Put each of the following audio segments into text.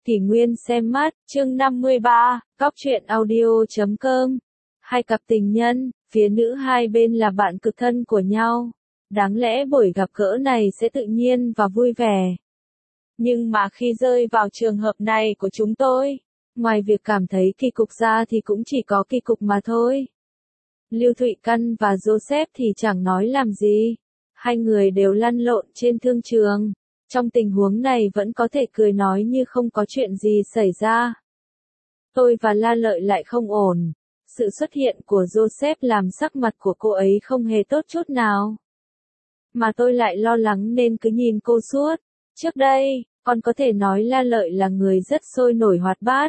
Kỷ Nguyên xem mắt, chương 53, Góc truyện audio.com. Hai cặp tình nhân, phía nữ hai bên là bạn cực thân của nhau. Đáng lẽ buổi gặp gỡ này sẽ tự nhiên và vui vẻ. Nhưng mà khi rơi vào trường hợp này của chúng tôi, ngoài việc cảm thấy kỳ cục ra thì cũng chỉ có kỳ cục mà thôi. Lưu Thụy Căn và Joseph thì chẳng nói làm gì. Hai người đều lăn lộn trên thương trường. Trong tình huống này vẫn có thể cười nói như không có chuyện gì xảy ra. Tôi và La Lợi lại không ổn. Sự xuất hiện của Joseph làm sắc mặt của cô ấy không hề tốt chút nào. Mà tôi lại lo lắng nên cứ nhìn cô suốt. Trước đây, còn có thể nói La Lợi là người rất sôi nổi hoạt bát.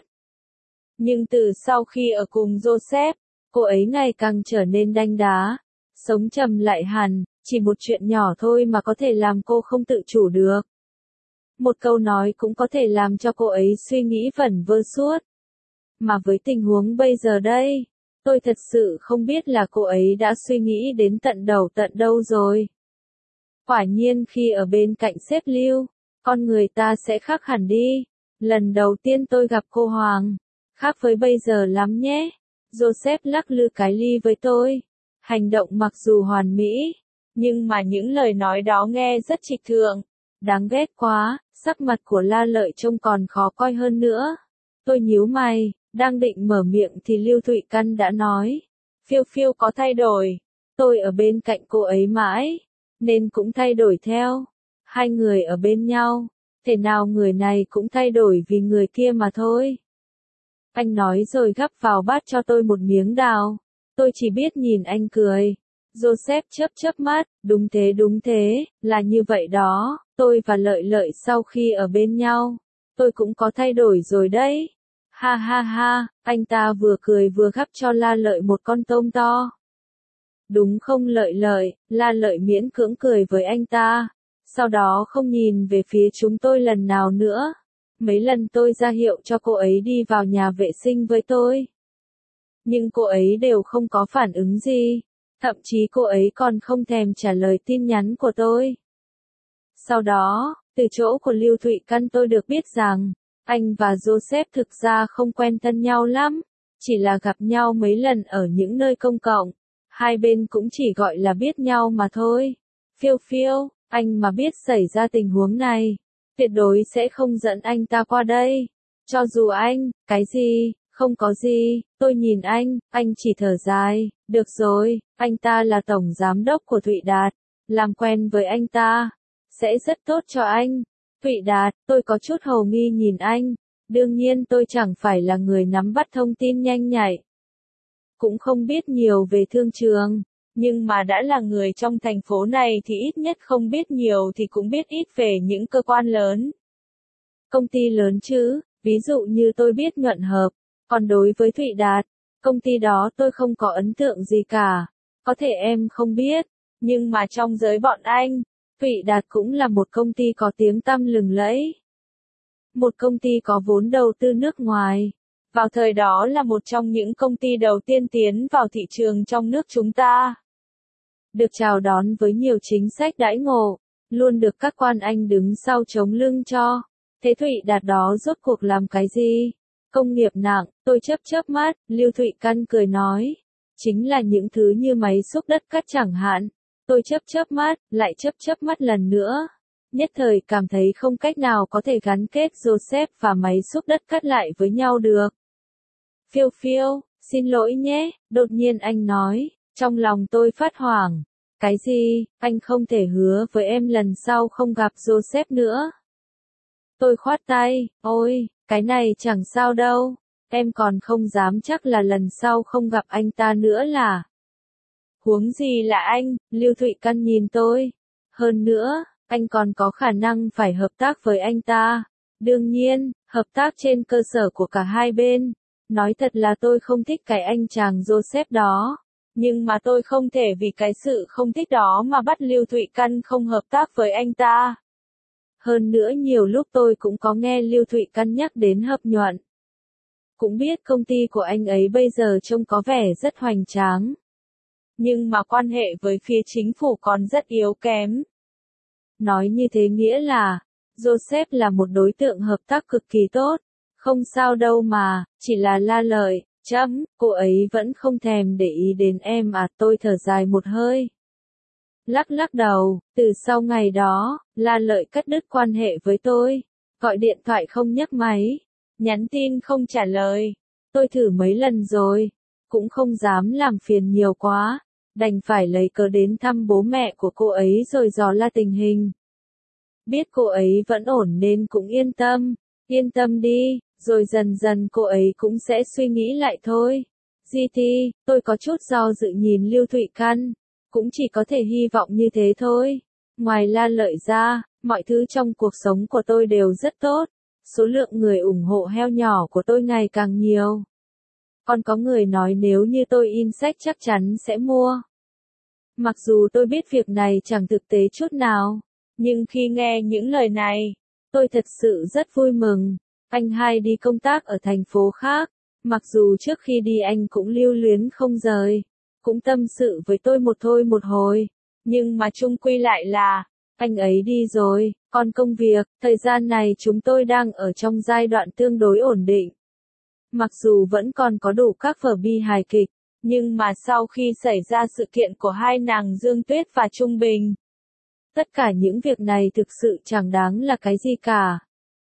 Nhưng từ sau khi ở cùng Joseph, cô ấy ngày càng trở nên đanh đá, sống trầm lại hẳn, chỉ một chuyện nhỏ thôi mà có thể làm cô không tự chủ được. Một câu nói cũng có thể làm cho cô ấy suy nghĩ vẩn vơ suốt. Mà với tình huống bây giờ đây, tôi thật sự không biết là cô ấy đã suy nghĩ đến tận đầu tận đâu rồi. Quả nhiên khi ở bên cạnh sếp Lưu, con người ta sẽ khác hẳn đi. Lần đầu tiên tôi gặp cô Hoàng, khác với bây giờ lắm nhé. Joseph lắc lư cái ly với tôi. Hành động mặc dù hoàn mỹ, nhưng mà những lời nói đó nghe rất trịch thượng. Đáng ghét quá, sắc mặt của La Lợi trông còn khó coi hơn nữa. Tôi nhíu mày, đang định mở miệng thì Lưu Thụy Căn đã nói. Phiêu Phiêu có thay đổi. Tôi ở bên cạnh cô ấy mãi, nên cũng thay đổi theo. Hai người ở bên nhau, thể nào người này cũng thay đổi vì người kia mà thôi. Anh nói rồi gắp vào bát cho tôi một miếng đào. Tôi chỉ biết nhìn anh cười. Joseph chớp mắt, đúng thế, là như vậy đó. Tôi và Lợi Lợi sau khi ở bên nhau, tôi cũng có thay đổi rồi đấy. Ha ha ha, anh ta vừa cười vừa gắp cho La Lợi một con tôm to. Đúng không Lợi Lợi, La Lợi miễn cưỡng cười với anh ta. Sau đó không nhìn về phía chúng tôi lần nào nữa. Mấy lần tôi ra hiệu cho cô ấy đi vào nhà vệ sinh với tôi. Nhưng cô ấy đều không có phản ứng gì. Thậm chí cô ấy còn không thèm trả lời tin nhắn của tôi. Sau đó, từ chỗ của Lưu Thụy Căn tôi được biết rằng, anh và Joseph thực ra không quen thân nhau lắm, chỉ là gặp nhau mấy lần ở những nơi công cộng. Hai bên cũng chỉ gọi là biết nhau mà thôi. Phiêu Phiêu, anh mà biết xảy ra tình huống này, tuyệt đối sẽ không dẫn anh ta qua đây. Cho dù anh, cái gì, không có gì, tôi nhìn anh chỉ thở dài, được rồi, anh ta là tổng giám đốc của Thụy Đạt, làm quen với anh ta sẽ rất tốt cho anh. Thụy Đạt, tôi có chút hồ nghi nhìn anh, đương nhiên tôi chẳng phải là người nắm bắt thông tin nhanh nhạy. Cũng không biết nhiều về thương trường, nhưng mà đã là người trong thành phố này thì ít nhất không biết nhiều thì cũng biết ít về những cơ quan lớn. Công ty lớn chứ, ví dụ như tôi biết Nhuận Hợp, còn đối với Thụy Đạt, công ty đó tôi không có ấn tượng gì cả. Có thể em không biết, nhưng mà trong giới bọn anh, Thụy Đạt cũng là một công ty có tiếng tăm lừng lẫy. Một công ty có vốn đầu tư nước ngoài. Vào thời đó là một trong những công ty đầu tiên tiến vào thị trường trong nước chúng ta. Được chào đón với nhiều chính sách đãi ngộ, luôn được các quan anh đứng sau chống lưng cho. Thế Thụy Đạt đó rốt cuộc làm cái gì? Công nghiệp nặng, tôi chớp mắt, Lưu Thụy Căn cười nói. Chính là những thứ như máy xúc đất cát chẳng hạn. Tôi chớp mắt, lại chớp mắt lần nữa. Nhất thời cảm thấy không cách nào có thể gắn kết Joseph và máy xúc đất cát lại với nhau được. Phiêu Phiêu, xin lỗi nhé, đột nhiên anh nói, trong lòng tôi phát hoảng. Cái gì, anh không thể hứa với em lần sau không gặp Joseph nữa. Tôi khoát tay, ôi, cái này chẳng sao đâu, em còn không dám chắc là lần sau không gặp anh ta nữa là. Huống gì là anh, Lưu Thụy Căn nhìn tôi. Hơn nữa, anh còn có khả năng phải hợp tác với anh ta. Đương nhiên, hợp tác trên cơ sở của cả hai bên. Nói thật là tôi không thích cái anh chàng Joseph đó. Nhưng mà tôi không thể vì cái sự không thích đó mà bắt Lưu Thụy Căn không hợp tác với anh ta. Hơn nữa nhiều lúc tôi cũng có nghe Lưu Thụy Căn nhắc đến Hợp Nhuận. Cũng biết công ty của anh ấy bây giờ trông có vẻ rất hoành tráng. Nhưng mà quan hệ với phía chính phủ còn rất yếu kém. Nói như thế nghĩa là, Joseph là một đối tượng hợp tác cực kỳ tốt. Không sao đâu mà, chỉ là La Lợi, cô ấy vẫn không thèm để ý đến em à, tôi thở dài một hơi. Lắc lắc đầu, từ sau ngày đó, La Lợi cắt đứt quan hệ với tôi. Gọi điện thoại không nhấc máy, nhắn tin không trả lời. Tôi thử mấy lần rồi, cũng không dám làm phiền nhiều quá, đành phải lấy cớ đến thăm bố mẹ của cô ấy rồi dò la tình hình. Biết cô ấy vẫn ổn nên cũng yên tâm đi, rồi dần dần cô ấy cũng sẽ suy nghĩ lại thôi. GT, tôi có chút do dự nhìn Lưu Thụy Căn, cũng chỉ có thể hy vọng như thế thôi. Ngoài La Lợi ra, mọi thứ trong cuộc sống của tôi đều rất tốt. Số lượng người ủng hộ heo nhỏ của tôi ngày càng nhiều. Còn có người nói nếu như tôi in sách chắc chắn sẽ mua. Mặc dù tôi biết việc này chẳng thực tế chút nào, nhưng khi nghe những lời này, tôi thật sự rất vui mừng. Anh hai đi công tác ở thành phố khác, mặc dù trước khi đi anh cũng lưu luyến không rời, cũng tâm sự với tôi một thôi một hồi, nhưng mà chung quy lại là, anh ấy đi rồi, còn công việc, thời gian này chúng tôi đang ở trong giai đoạn tương đối ổn định. Mặc dù vẫn còn có đủ các vở bi hài kịch, nhưng mà sau khi xảy ra sự kiện của hai nàng Dương Tuyết và Trung Bình, tất cả những việc này thực sự chẳng đáng là cái gì cả.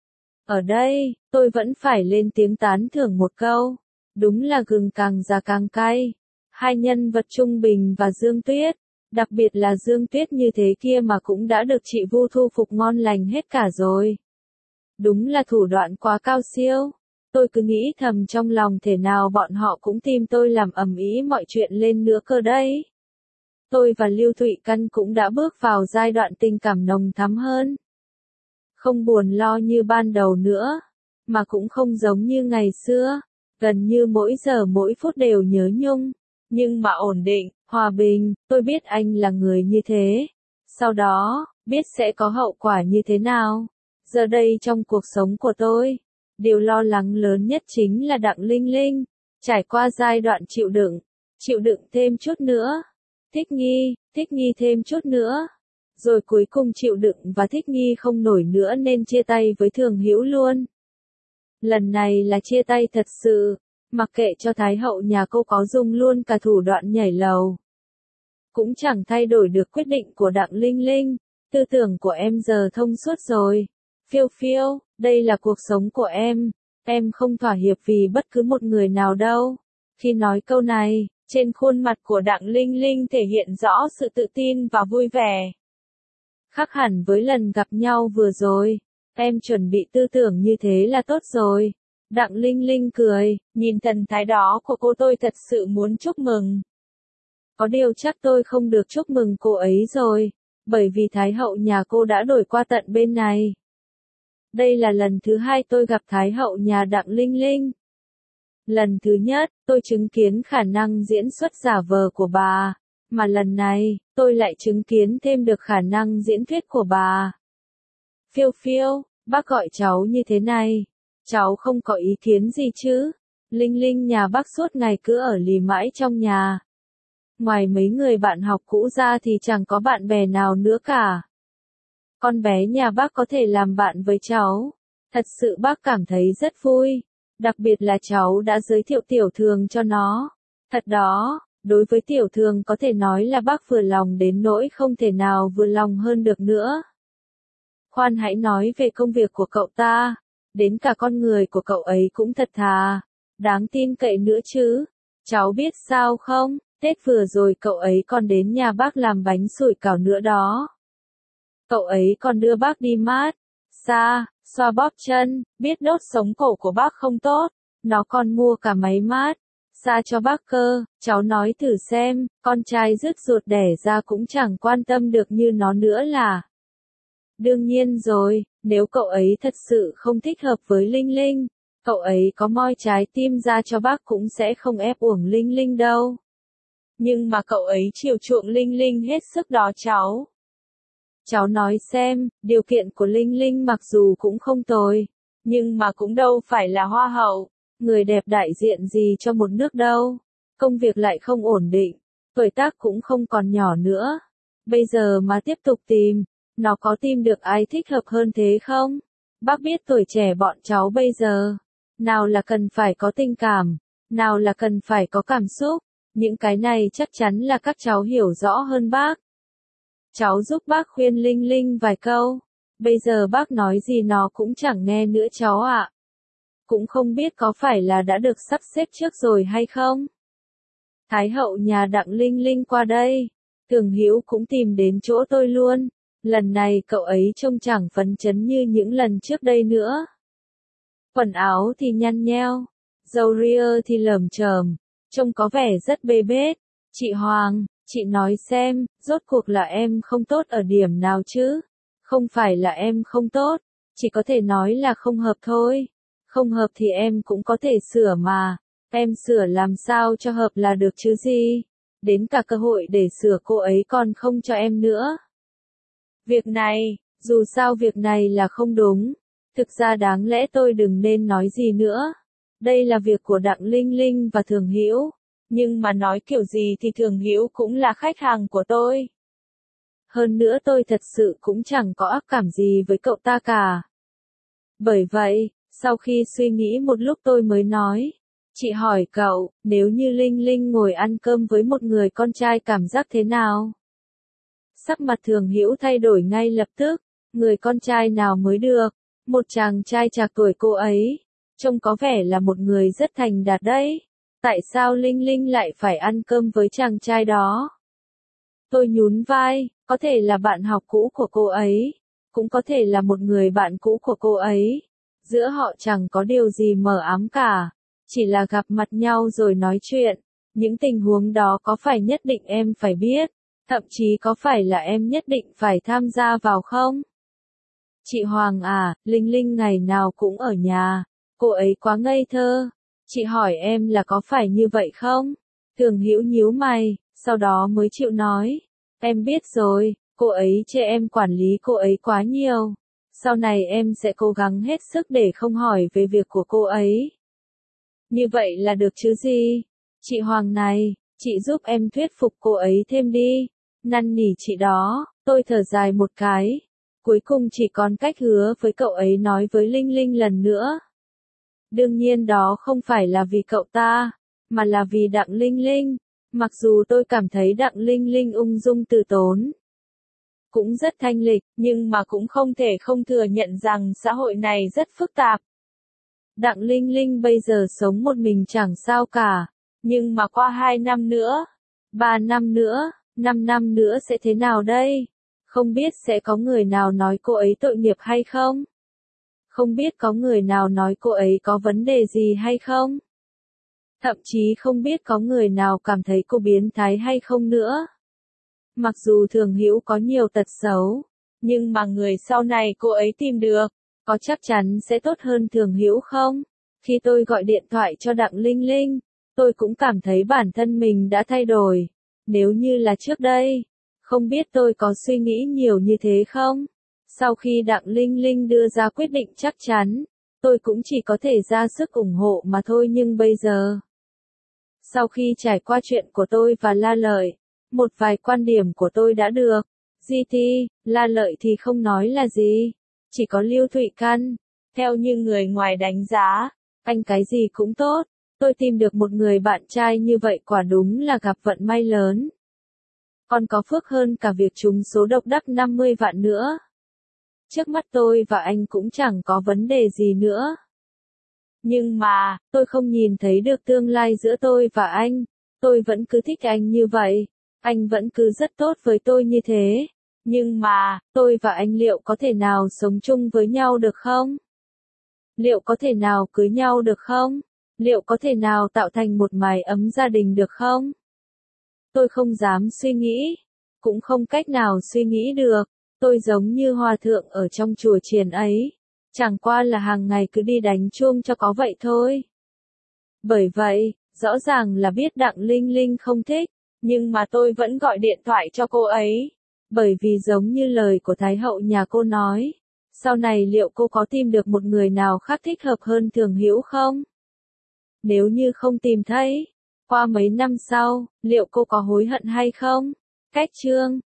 Ở đây, tôi vẫn phải lên tiếng tán thưởng một câu. Đúng là gừng càng già càng cay. Hai nhân vật Trung Bình và Dương Tuyết, đặc biệt là Dương Tuyết như thế kia mà cũng đã được chị Vu thu phục ngon lành hết cả rồi. Đúng là thủ đoạn quá cao siêu. Tôi cứ nghĩ thầm trong lòng thể nào bọn họ cũng tìm tôi làm ầm ĩ mọi chuyện lên nữa cơ đấy. Tôi và Lưu Thụy Căn cũng đã bước vào giai đoạn tình cảm nồng thắm hơn. Không buồn lo như ban đầu nữa, mà cũng không giống như ngày xưa, gần như mỗi giờ mỗi phút đều nhớ nhung, nhưng mà ổn định, hòa bình, tôi biết anh là người như thế. Sau đó, biết sẽ có hậu quả như thế nào. Giờ đây trong cuộc sống của tôi, điều lo lắng lớn nhất chính là Đặng Linh Linh, trải qua giai đoạn chịu đựng thêm chút nữa, thích nghi thêm chút nữa. Rồi cuối cùng chịu đựng và thích nghi không nổi nữa nên chia tay với Thường Hữu luôn. Lần này là chia tay thật sự, mặc kệ cho Thái hậu nhà cô có dùng luôn cả thủ đoạn nhảy lầu. Cũng chẳng thay đổi được quyết định của Đặng Linh Linh, tư tưởng của em giờ thông suốt rồi. Phiêu phiêu, đây là cuộc sống của em không thỏa hiệp vì bất cứ một người nào đâu. Khi nói câu này, trên khuôn mặt của Đặng Linh Linh thể hiện rõ sự tự tin và vui vẻ. Khác hẳn với lần gặp nhau vừa rồi, em chuẩn bị tư tưởng như thế là tốt rồi. Đặng Linh Linh cười, nhìn thần thái đó của cô tôi thật sự muốn chúc mừng. Có điều chắc tôi không được chúc mừng cô ấy rồi, bởi vì Thái hậu nhà cô đã đổi qua tận bên này. Đây là lần thứ hai tôi gặp Thái hậu nhà Đặng Linh Linh. Lần thứ nhất, tôi chứng kiến khả năng diễn xuất giả vờ của bà. Mà lần này, tôi lại chứng kiến thêm được khả năng diễn thuyết của bà. Phiêu phiêu, bác gọi cháu như thế này. Cháu không có ý kiến gì chứ? Linh Linh nhà bác suốt ngày cứ ở lì mãi trong nhà. Ngoài mấy người bạn học cũ ra thì chẳng có bạn bè nào nữa cả. Con bé nhà bác có thể làm bạn với cháu. Thật sự bác cảm thấy rất vui. Đặc biệt là cháu đã giới thiệu Tiểu Thường cho nó. Thật đó. Đối với Tiểu Thường có thể nói là bác vừa lòng đến nỗi không thể nào vừa lòng hơn được nữa. Khoan hãy nói về công việc của cậu ta, đến cả con người của cậu ấy cũng thật thà, đáng tin cậy nữa chứ. Cháu biết sao không, Tết vừa rồi cậu ấy còn đến nhà bác làm bánh sủi cảo nữa đó. Cậu ấy còn đưa bác đi mát xa, xoa bóp chân, biết đốt sống cổ của bác không tốt, nó còn mua cả máy mát xa cho bác cơ. Cháu nói thử xem, con trai rứt ruột đẻ ra cũng chẳng quan tâm được như nó nữa là. Đương nhiên rồi, nếu cậu ấy thật sự không thích hợp với Linh Linh, cậu ấy có moi trái tim ra cho bác cũng sẽ không ép uổng Linh Linh đâu. Nhưng mà cậu ấy chiều chuộng Linh Linh hết sức đó cháu. Cháu nói xem, điều kiện của Linh Linh mặc dù cũng không tồi, nhưng mà cũng đâu phải là hoa hậu, người đẹp đại diện gì cho một nước đâu. Công việc lại không ổn định, tuổi tác cũng không còn nhỏ nữa. Bây giờ mà tiếp tục tìm, Nó có tìm được ai thích hợp hơn thế không? Bác biết tuổi trẻ bọn cháu bây giờ, nào là cần phải có tình cảm, nào là cần phải có cảm xúc, những cái này chắc chắn là các cháu hiểu rõ hơn bác. Cháu giúp bác khuyên Linh Linh vài câu, bây giờ bác nói gì nó cũng chẳng nghe nữa cháu ạ. Cũng không biết có phải là đã được sắp xếp trước rồi hay không? Thái hậu nhà Đặng Linh Linh qua đây, Thường Hữu cũng tìm đến chỗ tôi luôn, lần này cậu ấy trông chẳng phấn chấn như những lần trước đây nữa. Quần áo thì nhăn nheo, râu ria thì lởm chởm, trông có vẻ rất bê bết. Chị Hoàng, chị nói xem, rốt cuộc là em không tốt ở điểm nào chứ? Không phải là em không tốt, chỉ có thể nói là không hợp thôi. Không hợp thì em cũng có thể sửa mà, em sửa làm sao cho hợp là được chứ gì? Đến cả cơ hội để sửa cô ấy còn không cho em nữa. Việc này, dù sao việc này là không đúng. Thực ra đáng lẽ tôi đừng nên nói gì nữa. Đây là việc của Đặng Linh Linh và Thường Hữu. Nhưng mà nói kiểu gì thì Thường Hữu cũng là khách hàng của tôi. Hơn nữa tôi thật sự cũng chẳng có ác cảm gì với cậu ta cả. Bởi vậy, sau khi suy nghĩ một lúc tôi mới nói. Chị hỏi cậu, nếu như Linh Linh ngồi ăn cơm với một người con trai cảm giác thế nào? Sắc mặt Thường Hữu thay đổi ngay lập tức. Người con trai nào mới được? Một chàng trai trạc tuổi cô ấy. Trông có vẻ là một người rất thành đạt đấy. Tại sao Linh Linh lại phải ăn cơm với chàng trai đó? Tôi nhún vai, có thể là bạn học cũ của cô ấy. Cũng có thể là một người bạn cũ của cô ấy. Giữa họ chẳng có điều gì mờ ám cả. Chỉ là gặp mặt nhau rồi nói chuyện. Những tình huống đó có phải nhất định em phải biết? Thậm chí có phải là em nhất định phải tham gia vào không? Chị Hoàng à, Linh Linh ngày nào cũng ở nhà. Cô ấy quá ngây thơ. Chị hỏi em là có phải như vậy không? Thường Hữu nhíu mày, sau đó mới chịu nói. Em biết rồi, cô ấy chê em quản lý cô ấy quá nhiều. Sau này em sẽ cố gắng hết sức để không hỏi về việc của cô ấy. Như vậy là được chứ gì? Chị Hoàng này, chị giúp em thuyết phục cô ấy thêm đi. Năn nỉ chị đó, tôi thở dài một cái. Cuối cùng chỉ còn cách hứa với cậu ấy nói với Linh Linh lần nữa. Đương nhiên đó không phải là vì cậu ta, mà là vì Đặng Linh Linh. Mặc dù tôi cảm thấy Đặng Linh Linh ung dung từ tốn, cũng rất thanh lịch, nhưng mà cũng không thể không thừa nhận rằng xã hội này rất phức tạp. Đặng Linh Linh bây giờ sống một mình chẳng sao cả, nhưng mà qua 2 năm nữa, 3 năm nữa, 5 năm nữa sẽ thế nào đây? Không biết sẽ có người nào nói cô ấy tội nghiệp hay không? Không biết có người nào nói cô ấy có vấn đề gì hay không? Thậm chí không biết có người nào cảm thấy cô biến thái hay không nữa. Mặc dù Thường Hữu có nhiều tật xấu, nhưng mà người sau này cô ấy tìm được, có chắc chắn sẽ tốt hơn Thường Hữu không? Khi tôi gọi điện thoại cho Đặng Linh Linh, tôi cũng cảm thấy bản thân mình đã thay đổi. Nếu như là trước đây, không biết tôi có suy nghĩ nhiều như thế không? Sau khi Đặng Linh Linh đưa ra quyết định chắc chắn, tôi cũng chỉ có thể ra sức ủng hộ mà thôi, nhưng bây giờ, sau khi trải qua chuyện của tôi và La Lợi, một vài quan điểm của tôi đã được. GT, La Lợi thì không nói là gì. Chỉ có Lưu Thụy Căn. Theo như người ngoài đánh giá, anh cái gì cũng tốt. Tôi tìm được một người bạn trai như vậy quả đúng là gặp vận may lớn. Còn có phước hơn cả việc trúng số độc đắc 50 vạn nữa. Trước mắt tôi và anh cũng chẳng có vấn đề gì nữa. Nhưng mà, tôi không nhìn thấy được tương lai giữa tôi và anh. Tôi vẫn cứ thích anh như vậy. Anh vẫn cứ rất tốt với tôi như thế. Nhưng mà, tôi và anh liệu có thể nào sống chung với nhau được không? Liệu có thể nào cưới nhau được không? Liệu có thể nào tạo thành một mái ấm gia đình được không? Tôi không dám suy nghĩ. Cũng không cách nào suy nghĩ được. Tôi giống như hòa thượng ở trong chùa chiền ấy. Chẳng qua là hàng ngày cứ đi đánh chuông cho có vậy thôi. Bởi vậy, rõ ràng là biết Đặng Linh Linh không thích, nhưng mà tôi vẫn gọi điện thoại cho cô ấy. Bởi vì giống như lời của Thái hậu nhà cô nói, sau này liệu cô có tìm được một người nào khác thích hợp hơn Thường Hữu không? Nếu như không tìm thấy, qua mấy năm sau, liệu cô có hối hận hay không? Cách chương